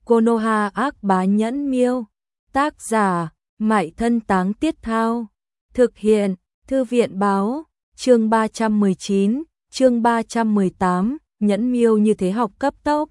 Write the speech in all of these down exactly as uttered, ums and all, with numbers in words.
Konoha ác bá nhẫn miêu. Tác giả, Mại Thân Táng Tiết Thao. Thực hiện, Thư viện báo, chương ba trăm mười chín, chương ba trăm mười tám, nhẫn miêu như thế học cấp tốc.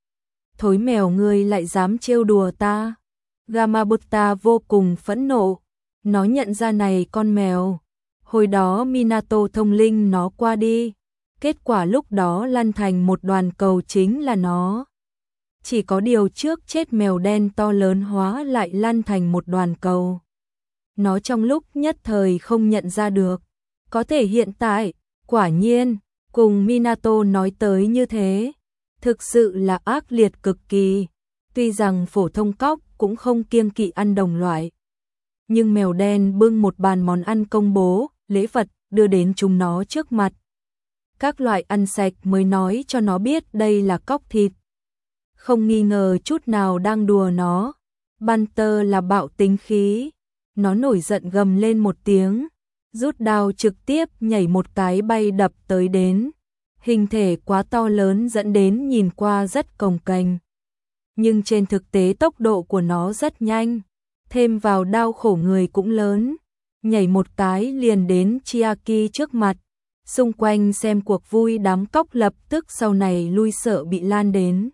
Thối mèo ngươi lại dám trêu đùa ta. Gamabutta vô cùng phẫn nộ. Nó nhận ra này con mèo. Hồi đó Minato thông linh nó qua đi. Kết quả lúc đó lăn thành một đoàn cầu chính là nó. Chỉ có điều trước chết mèo đen to lớn hóa lại lăn thành một đoàn cầu. Nó trong lúc nhất thời không nhận ra được. Có thể hiện tại, quả nhiên, cùng Minato nói tới như thế. Thực sự là ác liệt cực kỳ. Tuy rằng phổ thông cóc cũng không kiêng kỵ ăn đồng loại. Nhưng mèo đen bưng một bàn món ăn công bố, lễ vật đưa đến chúng nó trước mặt. Các loại ăn sạch mới nói cho nó biết đây là cóc thịt. Không nghi ngờ chút nào đang đùa nó. Banter là bạo tính khí. Nó nổi giận gầm lên một tiếng, rút đao trực tiếp nhảy một cái bay đập tới đến. Hình thể quá to lớn dẫn đến nhìn qua rất cồng kềnh. Nhưng trên thực tế tốc độ của nó rất nhanh, thêm vào đao khổ người cũng lớn. Nhảy một cái liền đến Chiaki trước mặt. Xung quanh xem cuộc vui đám cóc lập tức sau này lui sợ bị lan đến.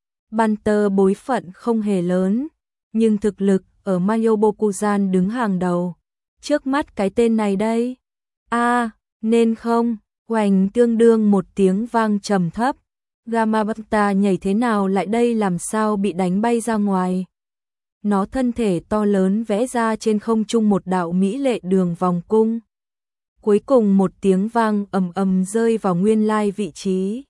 Banter bối phận không hề lớn, nhưng thực lực ở Mayobokuzan đứng hàng đầu. Trước mắt cái tên này đây. A, à, nên không, hoành tương đương một tiếng vang trầm thấp. Gamabutta nhảy thế nào lại đây làm sao bị đánh bay ra ngoài. Nó thân thể to lớn vẽ ra trên không trung một đạo mỹ lệ đường vòng cung. Cuối cùng một tiếng vang ầm ầm rơi vào nguyên lai vị trí.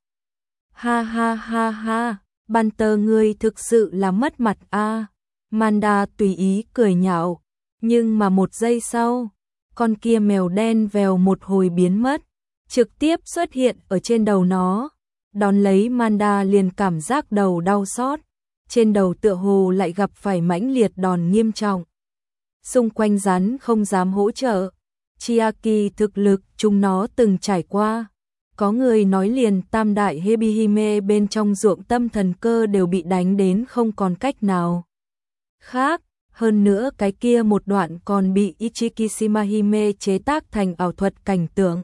Ha ha ha ha, Banter ngươi thực sự là mất mặt a. À. Manda tùy ý cười nhạo, nhưng mà một giây sau, con kia mèo đen vèo một hồi biến mất, trực tiếp xuất hiện ở trên đầu nó. Đón lấy Manda liền cảm giác đầu đau xót, trên đầu tựa hồ lại gặp phải mãnh liệt đòn nghiêm trọng. Xung quanh rắn không dám hỗ trợ. Chiaki thực lực chúng nó từng trải qua. Có người nói liền tam đại Hebihime bên trong ruộng tâm thần cơ đều bị đánh đến không còn cách nào khác. Hơn nữa cái kia một đoạn còn bị Ichikishimahime chế tác thành ảo thuật cảnh tượng.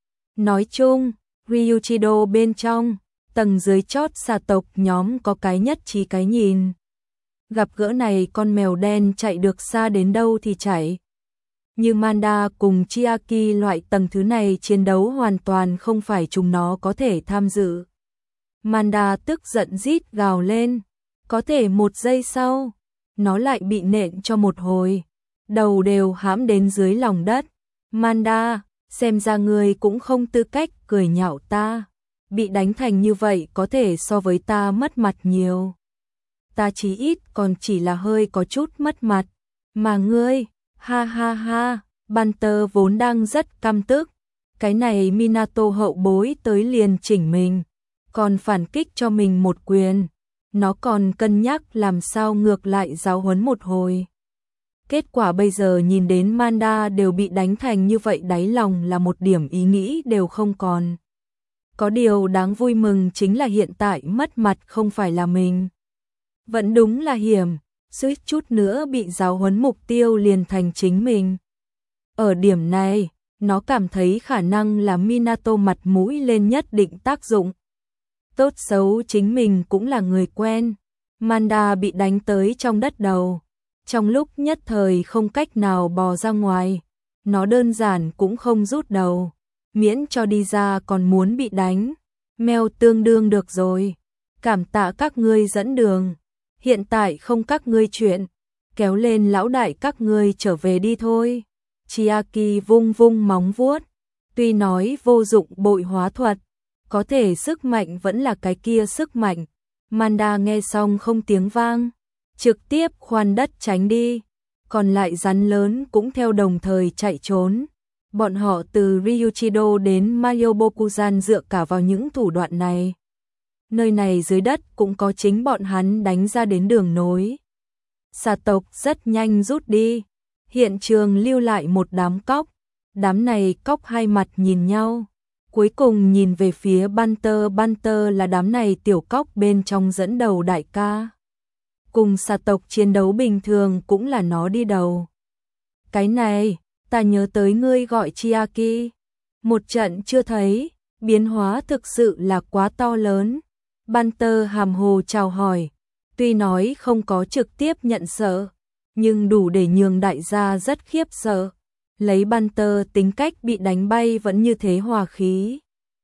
Nói chung, Ryuchido bên trong, tầng dưới chót xà tộc nhóm có cái nhất trí cái nhìn. Gặp gỡ này con mèo đen chạy được xa đến đâu thì chạy. Như Manda cùng Chiaki loại tầng thứ này chiến đấu hoàn toàn không phải chúng nó có thể tham dự. Manda tức giận rít gào lên. Có thể một giây sau, nó lại bị nện cho một hồi. Đầu đều hãm đến dưới lòng đất. Manda, xem ra ngươi cũng không tư cách cười nhạo ta. Bị đánh thành như vậy có thể so với ta mất mặt nhiều. Ta chí ít còn chỉ là hơi có chút mất mặt. Mà ngươi, ha ha ha, Banter vốn đang rất căm tức. Cái này Minato hậu bối tới liền chỉnh mình, còn phản kích cho mình một quyền. Nó còn cân nhắc làm sao ngược lại giáo huấn một hồi. Kết quả bây giờ nhìn đến Manda đều bị đánh thành như vậy, đáy lòng là một điểm ý nghĩ đều không còn. Có điều đáng vui mừng chính là hiện tại mất mặt không phải là mình. Vẫn đúng là hiểm, suýt chút nữa bị giáo huấn mục tiêu liền thành chính mình. Ở điểm này, nó cảm thấy khả năng là Minato mặt mũi lên nhất định tác dụng. Tốt xấu chính mình cũng là người quen. Manda bị đánh tới trong đất đầu. Trong lúc nhất thời không cách nào bò ra ngoài. Nó đơn giản cũng không rút đầu. Miễn cho đi ra còn muốn bị đánh. Mèo tương đương được rồi. Cảm tạ các ngươi dẫn đường. Hiện tại không các ngươi chuyện. Kéo lên lão đại các ngươi trở về đi thôi. Chiaki vung vung móng vuốt. Tuy nói vô dụng bội hóa thuật, có thể sức mạnh vẫn là cái kia sức mạnh. Manda nghe xong không tiếng vang, trực tiếp khoan đất tránh đi. Còn lại rắn lớn cũng theo đồng thời chạy trốn. Bọn họ từ Ryuchido đến Mayobokuzan dựa cả vào những thủ đoạn này. Nơi này dưới đất cũng có chính bọn hắn đánh ra đến đường nối. Xà tộc rất nhanh rút đi. Hiện trường lưu lại một đám cóc. Đám này cóc hai mặt nhìn nhau. Cuối cùng nhìn về phía Banter. Banter là đám này tiểu cóc bên trong dẫn đầu đại ca. cùng xà tộc chiến đấu bình thường cũng là nó đi đầu. Cái này, ta nhớ tới ngươi gọi Chiaki. Một trận chưa thấy, biến hóa thực sự là quá to lớn. Banter hàm hồ chào hỏi, tuy nói không có trực tiếp nhận sợ, nhưng đủ để nhường đại gia rất khiếp sợ. Lấy Banter tính cách bị đánh bay vẫn như thế hòa khí.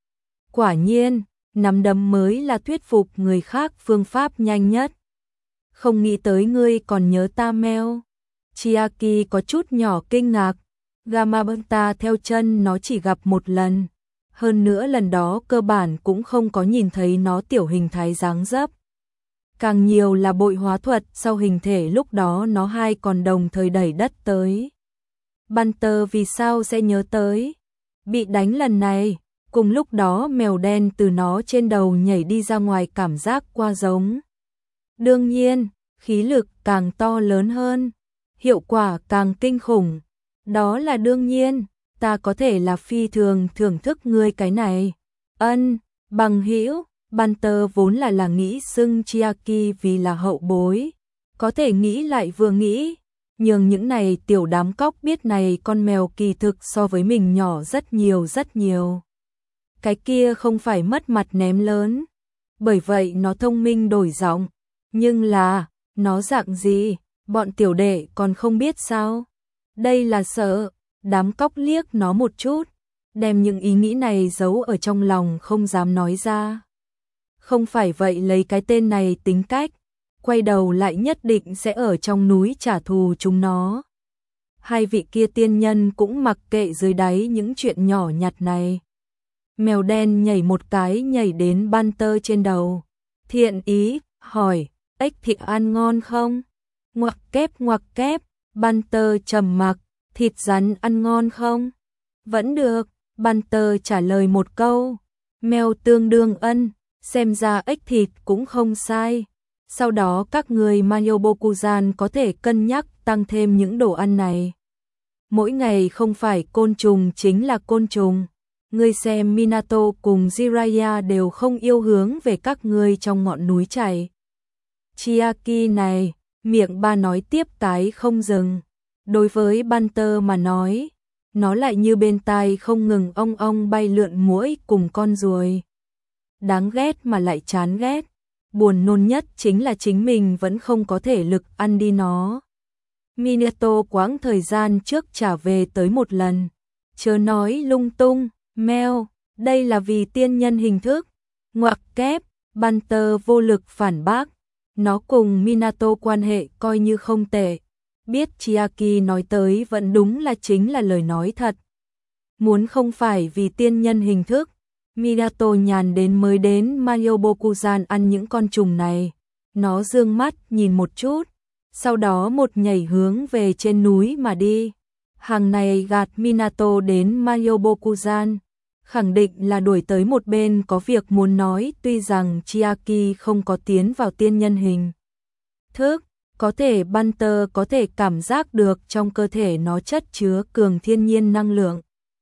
Quả nhiên, nắm đấm mới là thuyết phục người khác phương pháp nhanh nhất. Không nghĩ tới ngươi còn nhớ ta Mel. Chiaki có chút nhỏ kinh ngạc. Gamabanta theo chân nó chỉ gặp một lần. Hơn nữa lần đó cơ bản cũng không có nhìn thấy nó tiểu hình thái dáng dấp. Càng nhiều là bội hóa thuật sau hình thể lúc đó nó hai còn đồng thời đẩy đất tới. Banter vì sao sẽ nhớ tới? Bị đánh lần này, cùng lúc đó mèo đen từ nó trên đầu nhảy đi ra ngoài cảm giác qua giống. Đương nhiên, khí lực càng to lớn hơn, hiệu quả càng kinh khủng. Đó là đương nhiên, ta có thể là phi thường thưởng thức ngươi cái này. Ân, bằng hữu, Banter vốn là là nghĩ xưng Chiaki vì là hậu bối. Có thể nghĩ lại vừa nghĩ, nhưng những này tiểu đám cóc biết này con mèo kỳ thực so với mình nhỏ rất nhiều rất nhiều. Cái kia không phải mất mặt ném lớn. Bởi vậy nó thông minh đổi giọng. Nhưng là, nó dạng gì, bọn tiểu đệ còn không biết sao. Đây là sợ, đám cóc liếc nó một chút, đem những ý nghĩ này giấu ở trong lòng không dám nói ra. Không phải vậy lấy cái tên này tính cách, quay đầu lại nhất định sẽ ở trong núi trả thù chúng nó. Hai vị kia tiên nhân cũng mặc kệ dưới đáy những chuyện nhỏ nhặt này. Mèo đen nhảy một cái nhảy đến Banter trên đầu. Thiện ý, hỏi, ếch thịt ăn ngon không? Ngoặc kép ngoặc kép, Banter trầm mặc, thịt rắn ăn ngon không? Vẫn được, Banter trả lời một câu. Mèo tương đương ân, xem ra ếch thịt cũng không sai. Sau đó các người Mayobokuzan có thể cân nhắc tăng thêm những đồ ăn này. Mỗi ngày không phải côn trùng chính là côn trùng. Ngươi xem Minato cùng Jiraiya đều không yêu hướng về các ngươi trong ngọn núi chảy. Chiaki này, miệng ba nói tiếp cái không dừng. Đối với Banter mà nói, nó lại như bên tai không ngừng ong ong bay lượn muỗi cùng con ruồi. Đáng ghét mà lại chán ghét. Buồn nôn nhất chính là chính mình vẫn không có thể lực ăn đi nó. Minato quãng thời gian trước trả về tới một lần. Chớ nói lung tung, Mel, đây là vì tiên nhân hình thức. Ngoặc kép, Banter vô lực phản bác. Nó cùng Minato quan hệ coi như không tệ. Biết Chiaki nói tới vẫn đúng là chính là lời nói thật. Muốn không phải vì tiên nhân hình thức, Minato nhàn đến mới đến Mayobokuzan ăn những con trùng này. Nó dương mắt nhìn một chút, sau đó một nhảy hướng về trên núi mà đi. Hàng này gạt Minato đến Mayobokuzan, khẳng định là đuổi tới một bên có việc muốn nói, tuy rằng Chiaki không có tiến vào tiên nhân hình thức, có thể Banter có thể cảm giác được trong cơ thể nó chất chứa cường thiên nhiên năng lượng.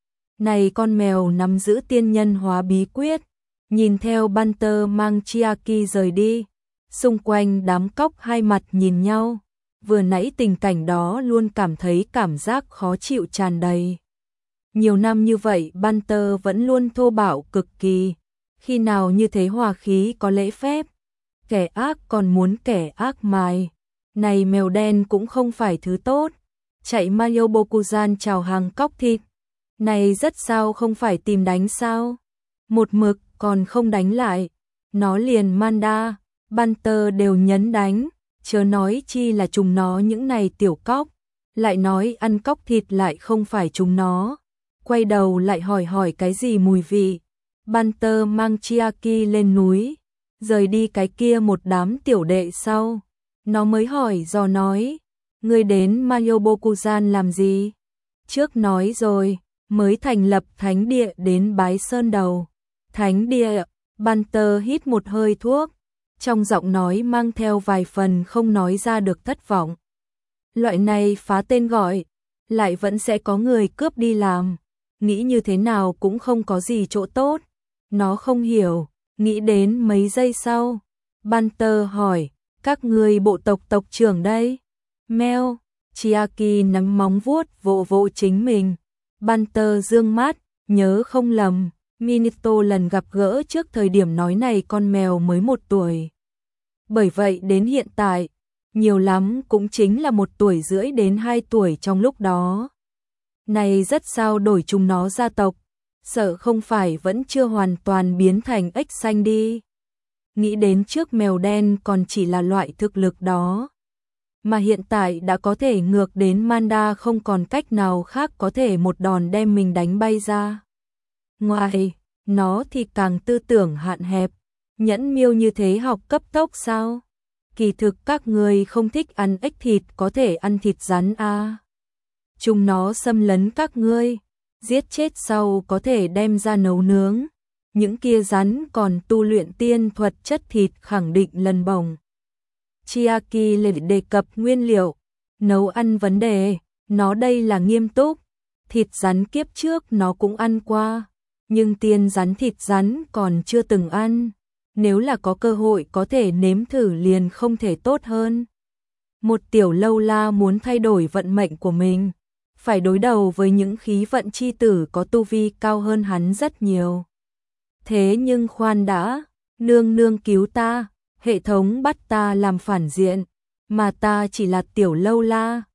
Này con mèo nắm giữ tiên nhân hóa bí quyết, nhìn theo Banter mang Chiaki rời đi, xung quanh đám cóc hai mặt nhìn nhau, vừa nãy tình cảnh đó luôn cảm thấy cảm giác khó chịu tràn đầy. Nhiều năm như vậy Banter vẫn luôn thô bạo cực kỳ, khi nào như thế hòa khí có lễ phép, kẻ ác còn muốn kẻ ác mài. Này mèo đen cũng không phải thứ tốt, chạy Mayobokuzan chào hàng cóc thịt. Này rất sao không phải tìm đánh sao? Một mực còn không đánh lại. Nó liền Manda, Banter đều nhấn đánh, chớ nói chi là chúng nó những này tiểu cóc. Lại nói ăn cóc thịt lại không phải chúng nó. Quay đầu lại hỏi hỏi cái gì mùi vị. Banter mang Chiaki lên núi, rời đi cái kia một đám tiểu đệ sau. Nó mới hỏi dò nói, ngươi đến Mayobokuzan làm gì? Trước nói rồi, mới thành lập thánh địa đến bái sơn đầu. Thánh địa, Banter hít một hơi thuốc, trong giọng nói mang theo vài phần không nói ra được thất vọng. Loại này phá tên gọi, lại vẫn sẽ có người cướp đi làm, nghĩ như thế nào cũng không có gì chỗ tốt. Nó không hiểu, nghĩ đến mấy giây sau, Banter hỏi, Các ngươi bộ tộc tộc trưởng đây. Mèo, Chiaki nắm móng vuốt vỗ vỗ chính mình. Banter dương mắt, nhớ không lầm, Minato lần gặp gỡ trước thời điểm nói này con mèo mới một tuổi. Bởi vậy đến hiện tại, nhiều lắm cũng chính là một tuổi rưỡi đến hai tuổi trong lúc đó. Này rất sao đổi chúng nó gia tộc, sợ không phải vẫn chưa hoàn toàn biến thành ếch xanh đi. Nghĩ đến trước mèo đen còn chỉ là loại thực lực đó, mà hiện tại đã có thể ngược đến Manda, không còn cách nào khác có thể một đòn đem mình đánh bay ra. Ngoài, nó thì càng tư tưởng hạn hẹp, nhẫn miêu như thế học cấp tốc sao? Kỳ thực các người không thích ăn ếch thịt có thể ăn thịt rắn à. Chúng nó xâm lấn các ngươi, giết chết sau có thể đem ra nấu nướng. Những kia rắn còn tu luyện tiên thuật chất thịt khẳng định lần bổng. Chiaki lại đề cập nguyên liệu, nấu ăn vấn đề, nó đây là nghiêm túc. Thịt rắn kiếp trước nó cũng ăn qua, nhưng tiên rắn thịt rắn còn chưa từng ăn. Nếu là có cơ hội có thể nếm thử liền không thể tốt hơn. Một tiểu lâu la muốn thay đổi vận mệnh của mình, phải đối đầu với những khí vận chi tử có tu vi cao hơn hắn rất nhiều. Thế nhưng khoan đã, nương nương cứu ta, hệ thống bắt ta làm phản diện, mà ta chỉ là tiểu lâu la,